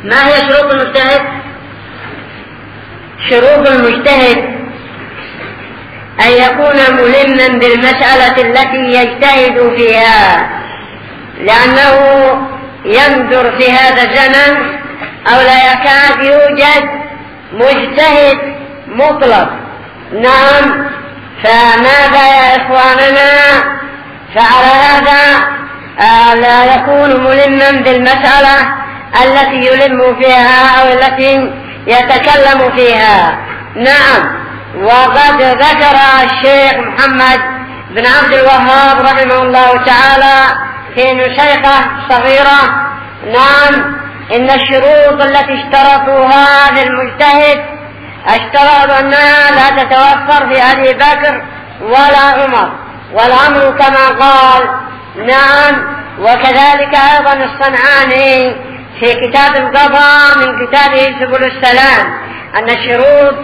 ما هي شروط المجتهد؟ شروط المجتهد أن يكون ملما بالمسألة التي يجتهد فيها، لأنه يندر في هذا الزمن أو لا يكاد يوجد مجتهد مطلق. نعم، فماذا يا إخواننا؟ فعلى هذا لا يكون ملما بالمسألة التي يلم فيها أو التي يتكلم فيها. نعم، وقد ذكر الشيخ محمد بن عبد الوهاب رحمه الله تعالى في نسخة صغيرة، نعم، إن الشروط التي اشترطوها للمجتهد اشترطوا أنها لا تتوفر في أبي بكر ولا عمر، والأمر كما قال. نعم، وكذلك أيضا الصنعاني في كتاب القضاء من كتابه سبل السلام أن الشروط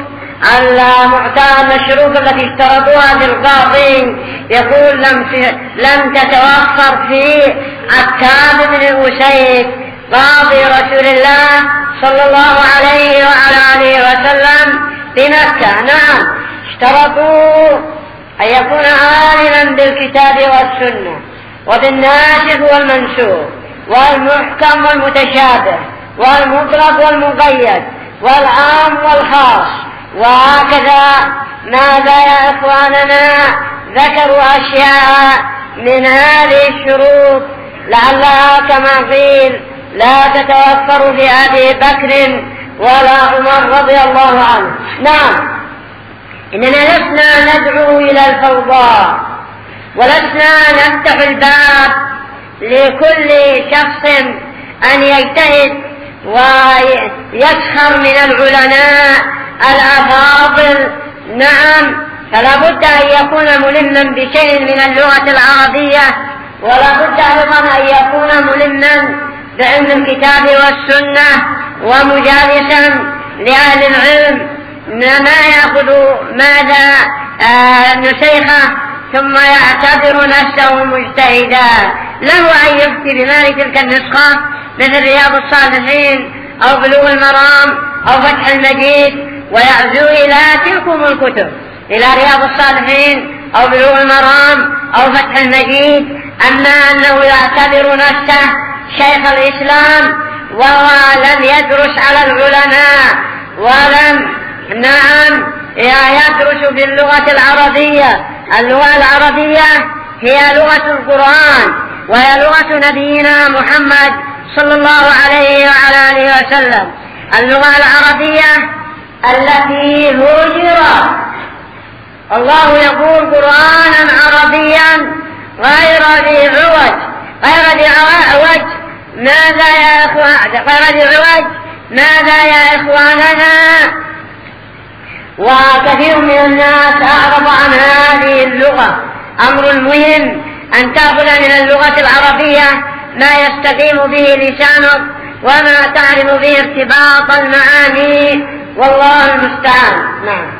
التي اشترطوها للقاضي يقول لم تتوفر في عتاب بن أسيد قاضي رسول الله صلى الله عليه وعلى آله وسلم بمكة. نعم، اشترطوا أن يكون عالما بالكتاب والسنة وبالناسخ والمنسوخ والمحكم والمتشابه والمطلق والمقيد والعام والخاص. وهكذا ماذا يا إخواننا؟ ذكروا أشياء من هذه الشروط لعلها كما قيل لا تتوفر في أبي بكر ولا عمر رضي الله عنه. نعم، إننا لسنا ندعو إلى الفوضى ولسنا نفتح الباب لكل شخص أن يجتهد ويسخر من العلماء الأفاضل. نعم، فلا بد أن يكون ملما بشيء من اللغة العربية، ولا بد أيضا أن يكون ملما بعلم الكتاب والسنة ومجالسا لأهل العلم ما يأخذ ماذا نسيخه ثم يعتبر نفسه مجتهدا. له أن يفتي بمال تلك النسخة مثل رياض الصالحين أو بلوغ المرام أو فتح المجيد ويعزو إلى تلكم الكتب، إلى رياض الصالحين أو بلوغ المرام أو فتح المجيد. أما أنه يعتبر نفسه شيخ الإسلام وهو لم يدرس على العلماء ولم يدرس باللغة العربية. اللغة العربية هي لغة القرآن وهي لغة نبينا محمد صلى الله عليه وعلى آله وسلم، اللغة العربية التي هجرت. الله يقول قرآنا عربيا غير ذي عوج. ماذا يا إخوان؟ غير ذي عوج. ماذا يا إخواننا؟ وكثير من الناس أعرض عن هذه اللغة. أمر مهم أن تأخذ من اللغة العربية ما يستقيم به لسانك وما تعرف به ارتباط المعاني، والله المستعان. نعم.